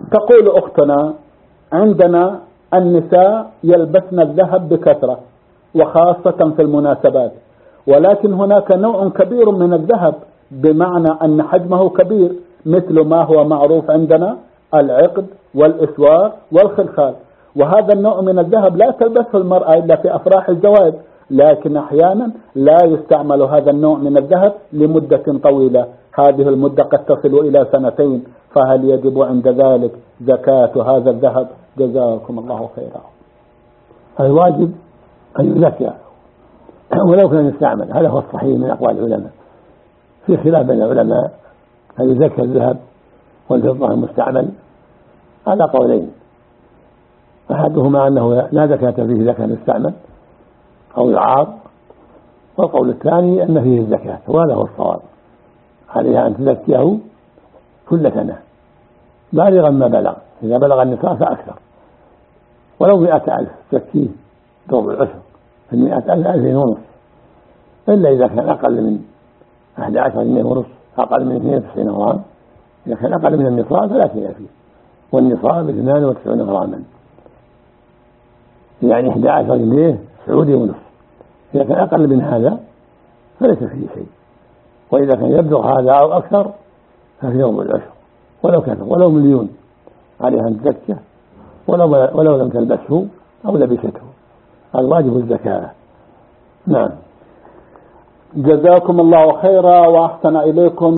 تقول أختنا: عندنا النساء يلبسن الذهب بكثرة وخاصة في المناسبات، ولكن هناك نوع كبير من الذهب بمعنى أن حجمه كبير، مثل ما هو معروف عندنا العقد والإسوار والخلخال، وهذا النوع من الذهب لا تلبسه المرأة إلا في أفراح الزواج، لكن أحيانا لا يستعمل هذا النوع من الذهب لمدة طويلة، هذه المدة قد تصل إلى 2 سنين، فهل يجب عند ذلك زكاة هذا الذهب؟ جزاكم الله خيرا. الواجب أن يزكى ولو كان يستعمل، هذا هو الصحيح من أقوال العلماء. في خلاف بين العلماء هل يزكى الذهب والفضة المستعمل على قولين، أحدهما أنه لا زكاة فيه إذا كان يستعمل أو يعار، والقول الثاني أن فيه الزكاة، وهذا هو الصواب. عليها أن تزكيه كل سنة بالغا ما بلغ، إذا بلغ النصاب فأكثر، ولو 100,000 تزكيه ضرب العشر، في 100,000 2,500، إلا إذا كان أقل من 11 جنيه ونصف، أقل من 92 غرام. إذا كان أقل من النصاب فلا شيء فيه، والنصاب 92 غراما، يعني 11 جنيه سعودي ونصف. إذا كان أقل من هذا فليس فيه شيء، وإذا كان يبلغ هذا أو أكثر ففي ضرب العشر، ولو كان ولو 1,000,000 عليها أن تزكى ولو لم تلبسه أو لبسته، الواجب الزكاة. نعم. جزاكم الله خيرا وأحسن إليكم.